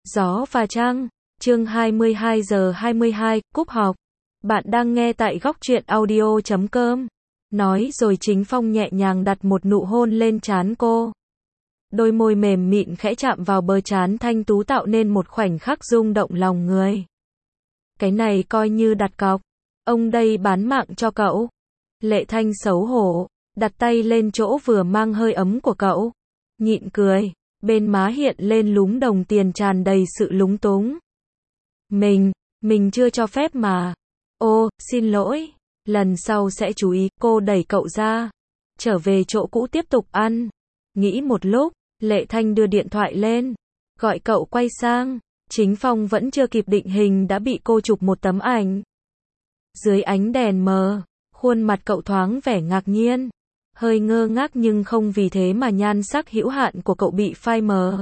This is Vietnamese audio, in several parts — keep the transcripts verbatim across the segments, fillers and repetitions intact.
Gió và trăng, chương hai mươi hai giờ hai mươi hai, cúp học. Bạn đang nghe tại góc truyện audio chấm com. Nói rồi Chính Phong nhẹ nhàng đặt một nụ hôn lên trán cô. Đôi môi mềm mịn khẽ chạm vào bờ trán thanh tú tạo nên một khoảnh khắc rung động lòng người. Cái này coi như đặt cọc. Ông đây bán mạng cho cậu. Lệ Thanh xấu hổ, đặt tay lên chỗ vừa mang hơi ấm của cậu. Nhịn cười, bên má hiện lên lúm đồng tiền tràn đầy sự lúng túng. Mình, mình chưa cho phép mà. Ô, xin lỗi, lần sau sẽ chú ý. Cô đẩy cậu ra, trở về chỗ cũ tiếp tục ăn. Nghĩ một lúc, Lệ Thanh đưa điện thoại lên, gọi cậu quay sang. Chính Phong vẫn chưa kịp định hình đã bị cô chụp một tấm ảnh. Dưới ánh đèn mờ, khuôn mặt cậu thoáng vẻ ngạc nhiên, hơi ngơ ngác nhưng không vì thế mà nhan sắc hữu hạn của cậu bị phai mờ.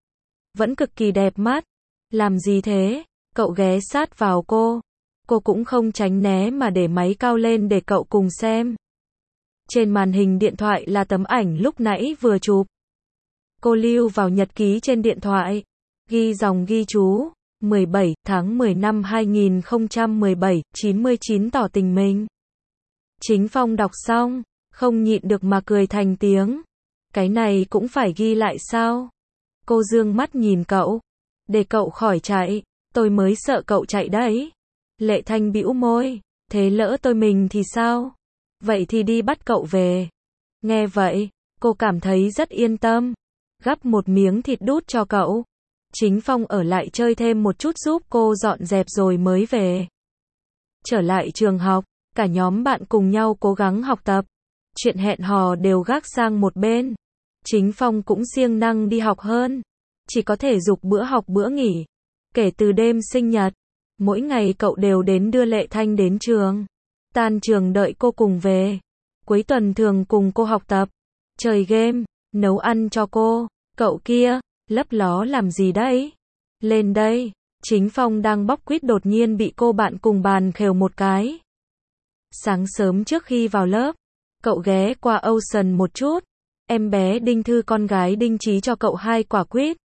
Vẫn cực kỳ đẹp mắt. Làm gì thế? Cậu ghé sát vào cô. Cô cũng không tránh né mà để máy cao lên để cậu cùng xem. Trên màn hình điện thoại là tấm ảnh lúc nãy vừa chụp. Cô lưu vào nhật ký trên điện thoại, ghi dòng ghi chú, mười bảy tháng mười năm hai nghìn không trăm mười bảy, chín mươi chín tỏ tình mình. Chính Phong đọc xong, không nhịn được mà cười thành tiếng. Cái này cũng phải ghi lại sao? Cô dương mắt nhìn cậu. Để cậu khỏi chạy, tôi mới sợ cậu chạy đấy. Lệ Thanh bĩu môi, thế lỡ tôi mình thì sao? Vậy thì đi bắt cậu về. Nghe vậy, cô cảm thấy rất yên tâm. Gắp một miếng thịt đút cho cậu. Chính Phong ở lại chơi thêm một chút giúp cô dọn dẹp rồi mới về. Trở lại trường học, cả nhóm bạn cùng nhau cố gắng học tập. Chuyện hẹn hò đều gác sang một bên. Chính Phong cũng siêng năng đi học hơn. Chỉ có thể giục bữa học bữa nghỉ. Kể từ đêm sinh nhật, mỗi ngày cậu đều đến đưa Lệ Thanh đến trường. Tan trường đợi cô cùng về. Cuối tuần thường cùng cô học tập, chơi game, nấu ăn cho cô. Cậu kia, lấp ló làm gì đấy? Lên đây. Chính Phong đang bóc quýt đột nhiên bị cô bạn cùng bàn khều một cái. Sáng sớm trước khi vào lớp, cậu ghé qua Ocean một chút. Em bé Đinh Thư con gái Đinh Trí cho cậu hai quả quýt.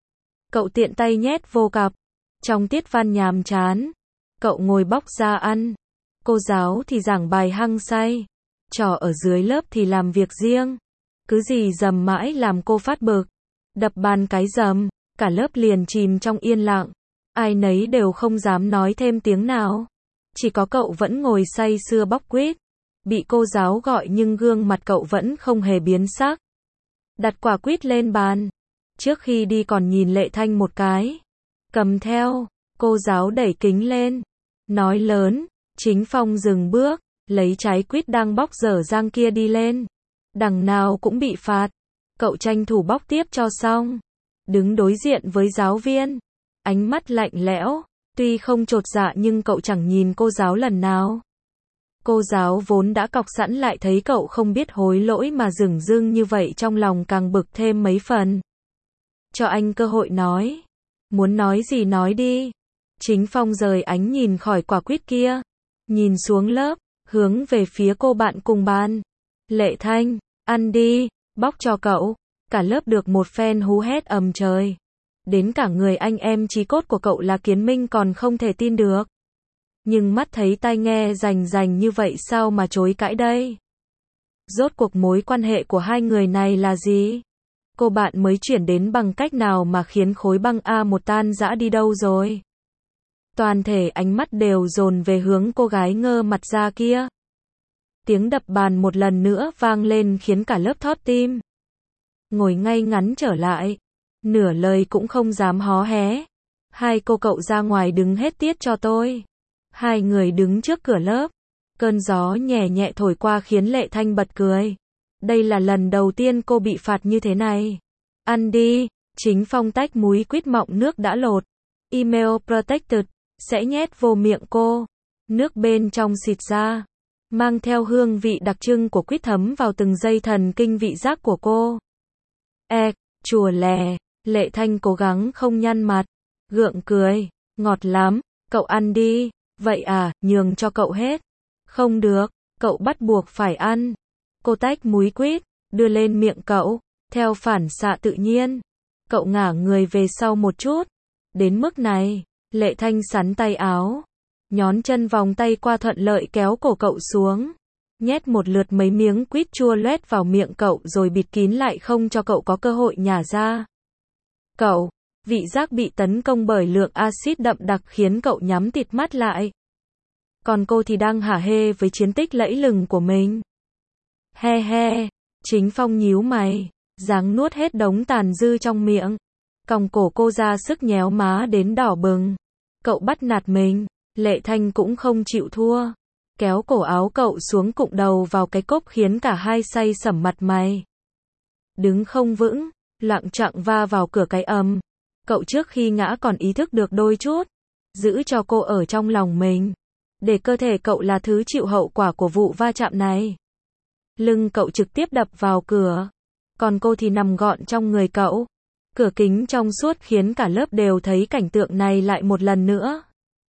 Cậu tiện tay nhét vô cặp. Trong tiết văn nhàm chán, cậu ngồi bóc ra ăn. Cô giáo thì giảng bài hăng say. Trò ở dưới lớp thì làm việc riêng. Cứ gì dầm mãi làm cô phát bực. Đập bàn cái dầm, cả lớp liền chìm trong yên lặng. Ai nấy đều không dám nói thêm tiếng nào. Chỉ có cậu vẫn ngồi say sưa bóc quýt. Bị cô giáo gọi nhưng gương mặt cậu vẫn không hề biến sắc. Đặt quả quýt lên bàn. Trước khi đi còn nhìn Lệ Thanh một cái. Cầm theo, cô giáo đẩy kính lên. Nói lớn, Chính Phong dừng bước, lấy trái quýt đang bóc dở dang kia đi lên. Đằng nào cũng bị phạt. Cậu tranh thủ bóc tiếp cho xong. Đứng đối diện với giáo viên. Ánh mắt lạnh lẽo. Tuy không chột dạ nhưng cậu chẳng nhìn cô giáo lần nào. Cô giáo vốn đã cọc sẵn lại thấy cậu không biết hối lỗi mà dửng dưng như vậy trong lòng càng bực thêm mấy phần. Cho anh cơ hội nói. Muốn nói gì nói đi. Chính Phong rời ánh nhìn khỏi quả quýt kia. Nhìn xuống lớp, hướng về phía cô bạn cùng bàn. Lệ Thanh, ăn đi, bóc cho cậu. Cả lớp được một phen hú hét ầm trời. Đến cả người anh em chí cốt của cậu là Kiến Minh còn không thể tin được. Nhưng mắt thấy tai nghe rành rành như vậy sao mà chối cãi đây? Rốt cuộc mối quan hệ của hai người này là gì? Cô bạn mới chuyển đến bằng cách nào mà khiến khối băng A một tan rã đi đâu rồi? Toàn thể ánh mắt đều dồn về hướng cô gái ngơ mặt ra kia. Tiếng đập bàn một lần nữa vang lên khiến cả lớp thót tim. Ngồi ngay ngắn trở lại. Nửa lời cũng không dám hó hé. Hai cô cậu ra ngoài đứng hết tiết cho tôi. Hai người đứng trước cửa lớp. Cơn gió nhẹ nhẹ thổi qua khiến Lệ Thanh bật cười. Đây là lần đầu tiên cô bị phạt như thế này. Ăn đi. Chính Phong tách múi quýt mọng nước đã lột. Email protected. Sẽ nhét vô miệng cô. Nước bên trong xịt ra. Mang theo hương vị đặc trưng của quýt thấm vào từng dây thần kinh vị giác của cô. E, chùa lè. Lệ Thanh cố gắng không nhăn mặt. Gượng cười. Ngọt lắm. Cậu ăn đi. Vậy à, nhường cho cậu hết. Không được. Cậu bắt buộc phải ăn. Cô tách múi quýt, đưa lên miệng cậu. Theo phản xạ tự nhiên. Cậu ngả người về sau một chút. Đến mức này, Lệ Thanh sắn tay áo, nhón chân vòng tay qua thuận lợi kéo cổ cậu xuống, nhét một lượt mấy miếng quýt chua loét vào miệng cậu rồi bịt kín lại không cho cậu có cơ hội nhả ra. Cậu, vị giác bị tấn công bởi lượng axit đậm đặc khiến cậu nhắm tịt mắt lại. Còn cô thì đang hả hê với chiến tích lẫy lừng của mình. He he, Chính Phong nhíu mày, ráng nuốt hết đống tàn dư trong miệng. Còng cổ cô ra sức nhéo má đến đỏ bừng. Cậu bắt nạt mình, Lệ Thanh cũng không chịu thua. Kéo cổ áo cậu xuống cụng đầu vào cái cốc khiến cả hai say sẩm mặt mày. Đứng không vững, lặng chặng va vào cửa cái ầm. Cậu trước khi ngã còn ý thức được đôi chút. Giữ cho cô ở trong lòng mình. Để cơ thể cậu là thứ chịu hậu quả của vụ va chạm này. Lưng cậu trực tiếp đập vào cửa. Còn cô thì nằm gọn trong người cậu. Cửa kính trong suốt khiến cả lớp đều thấy cảnh tượng này lại một lần nữa.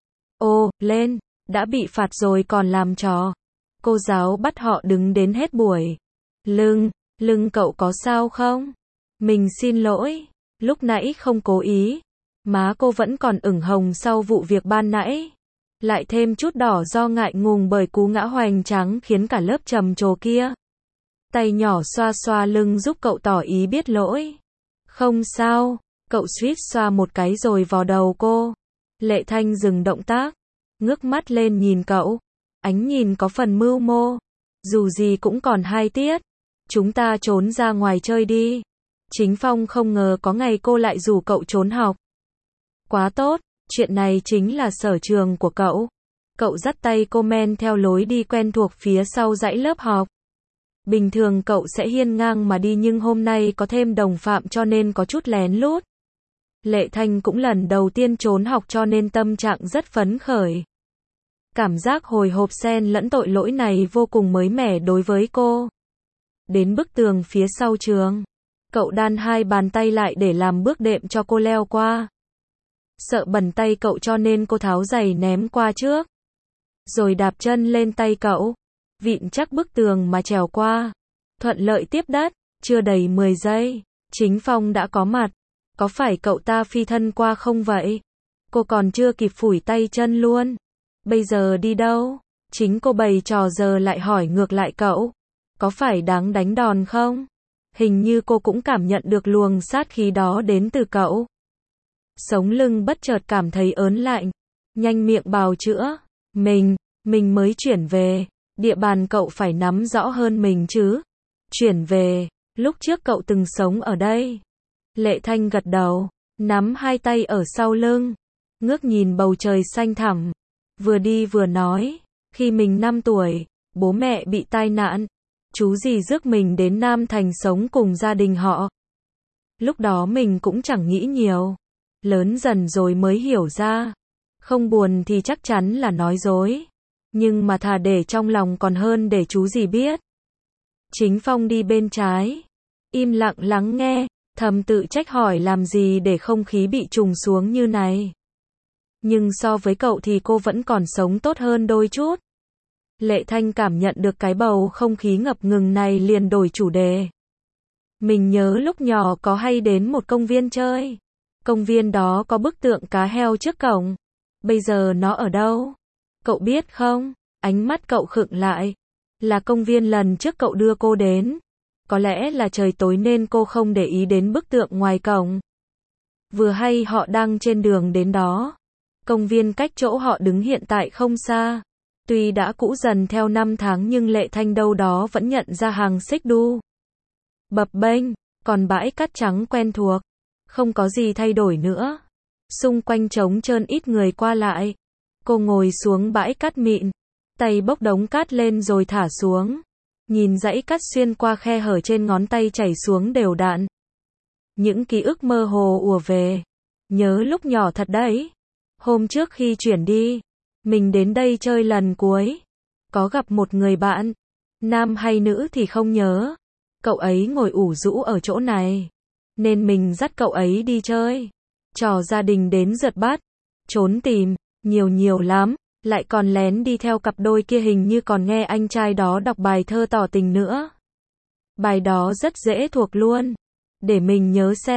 Ô, lên, đã bị phạt rồi còn làm trò. Cô giáo bắt họ đứng đến hết buổi. Lưng, lưng cậu có sao không? Mình xin lỗi, lúc nãy không cố ý. Má cô vẫn còn ửng hồng sau vụ việc ban nãy. Lại thêm chút đỏ do ngại ngùng bởi cú ngã hoành tráng khiến cả lớp trầm trồ kia. Tay nhỏ xoa xoa lưng giúp cậu tỏ ý biết lỗi. Không sao, cậu suýt xoa một cái rồi vò đầu cô. Lệ Thanh dừng động tác, ngước mắt lên nhìn cậu. Ánh nhìn có phần mưu mô. Dù gì cũng còn hai tiết. Chúng ta trốn ra ngoài chơi đi. Chính Phong không ngờ có ngày cô lại rủ cậu trốn học. Quá tốt, chuyện này chính là sở trường của cậu. Cậu dắt tay cô men theo lối đi quen thuộc phía sau dãy lớp học. Bình thường cậu sẽ hiên ngang mà đi nhưng hôm nay có thêm đồng phạm cho nên có chút lén lút. Lệ Thanh cũng lần đầu tiên trốn học cho nên tâm trạng rất phấn khởi. Cảm giác hồi hộp xen lẫn tội lỗi này vô cùng mới mẻ đối với cô. Đến bức tường phía sau trường, cậu đan hai bàn tay lại để làm bước đệm cho cô leo qua. Sợ bẩn tay cậu cho nên cô tháo giày ném qua trước. Rồi đạp chân lên tay cậu, vịn chắc bức tường mà trèo qua. Thuận lợi tiếp đất, chưa đầy mười giây, Chính Phong đã có mặt. Có phải cậu ta phi thân qua không vậy? Cô còn chưa kịp phủi tay chân luôn. Bây giờ đi đâu? Chính cô bày trò giờ lại hỏi ngược lại cậu. Có phải đáng đánh đòn không? Hình như cô cũng cảm nhận được luồng sát khí đó đến từ cậu. Sống lưng bất chợt cảm thấy ớn lạnh. Nhanh miệng bào chữa. Mình, mình mới chuyển về. Địa bàn cậu phải nắm rõ hơn mình chứ. Chuyển về, lúc trước cậu từng sống ở đây. Lệ Thanh gật đầu, nắm hai tay ở sau lưng, ngước nhìn bầu trời xanh thẳm, vừa đi vừa nói, khi mình năm tuổi, bố mẹ bị tai nạn, chú dì rước mình đến Nam Thành sống cùng gia đình họ. Lúc đó mình cũng chẳng nghĩ nhiều, lớn dần rồi mới hiểu ra, không buồn thì chắc chắn là nói dối, nhưng mà thà để trong lòng còn hơn để chú dì biết. Chính Phong đi bên trái, im lặng lắng nghe. Thầm tự trách hỏi làm gì để không khí bị trùng xuống như này. Nhưng so với cậu thì cô vẫn còn sống tốt hơn đôi chút. Lệ Thanh cảm nhận được cái bầu không khí ngập ngừng này liền đổi chủ đề. Mình nhớ lúc nhỏ có hay đến một công viên chơi. Công viên đó có bức tượng cá heo trước cổng. Bây giờ nó ở đâu? Cậu biết không? Ánh mắt cậu khựng lại. Là công viên lần trước cậu đưa cô đến. Có lẽ là trời tối nên cô không để ý đến bức tượng ngoài cổng. Vừa hay họ đang trên đường đến đó. Công viên cách chỗ họ đứng hiện tại không xa. Tuy đã cũ dần theo năm tháng nhưng Lệ Thanh đâu đó vẫn nhận ra hàng xích đu. Bập bênh, còn bãi cát trắng quen thuộc. Không có gì thay đổi nữa. Xung quanh trống trơn ít người qua lại. Cô ngồi xuống bãi cát mịn. Tay bốc đống cát lên rồi thả xuống. Nhìn dãy cát xuyên qua khe hở trên ngón tay chảy xuống đều đặn. Những ký ức mơ hồ ùa về. Nhớ lúc nhỏ thật đấy. Hôm trước khi chuyển đi, mình đến đây chơi lần cuối. Có gặp một người bạn. Nam hay nữ thì không nhớ. Cậu ấy ngồi ủ rũ ở chỗ này. Nên mình dắt cậu ấy đi chơi. Trò gia đình đến rượt bắt. Trốn tìm. Nhiều nhiều lắm. Lại còn lén đi theo cặp đôi kia hình như còn nghe anh trai đó đọc bài thơ tỏ tình nữa. Bài đó rất dễ thuộc luôn. Để mình nhớ xem.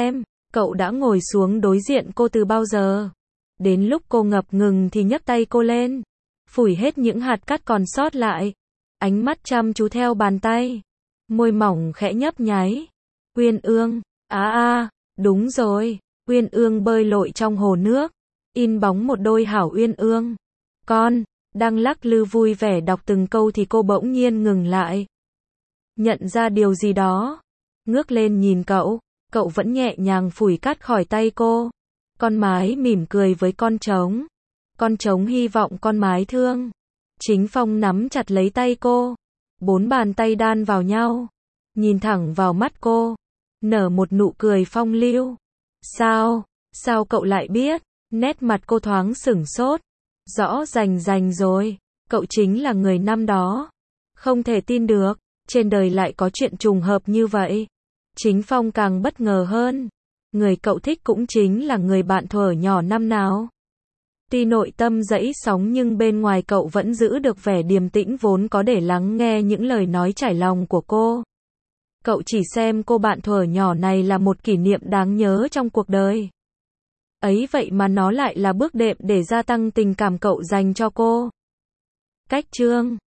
Cậu đã ngồi xuống đối diện cô từ bao giờ? Đến lúc cô ngập ngừng thì nhấc tay cô lên, phủi hết những hạt cát còn sót lại. Ánh mắt chăm chú theo bàn tay, môi mỏng khẽ nhấp nháy. Uyên Ương, á à, a, à, đúng rồi, Uyên Ương bơi lội trong hồ nước, in bóng một đôi hảo Uyên Ương. Con, đang lắc lư vui vẻ đọc từng câu thì cô bỗng nhiên ngừng lại. Nhận ra điều gì đó, ngước lên nhìn cậu, cậu vẫn nhẹ nhàng phủi cát khỏi tay cô. Con mái mỉm cười với con trống. Con trống hy vọng con mái thương. Chính Phong nắm chặt lấy tay cô, bốn bàn tay đan vào nhau, nhìn thẳng vào mắt cô, nở một nụ cười phong lưu. Sao, sao cậu lại biết? Nét mặt cô thoáng sửng sốt. Rõ rành rành rồi, cậu chính là người năm đó. Không thể tin được, trên đời lại có chuyện trùng hợp như vậy. Chính Phong càng bất ngờ hơn. Người cậu thích cũng chính là người bạn thuở nhỏ năm nào. Tuy nội tâm dẫy sóng nhưng bên ngoài cậu vẫn giữ được vẻ điềm tĩnh vốn có để lắng nghe những lời nói trải lòng của cô. Cậu chỉ xem cô bạn thuở nhỏ này là một kỷ niệm đáng nhớ trong cuộc đời. Ấy vậy mà nó lại là bước đệm để gia tăng tình cảm cậu dành cho cô. Cách chương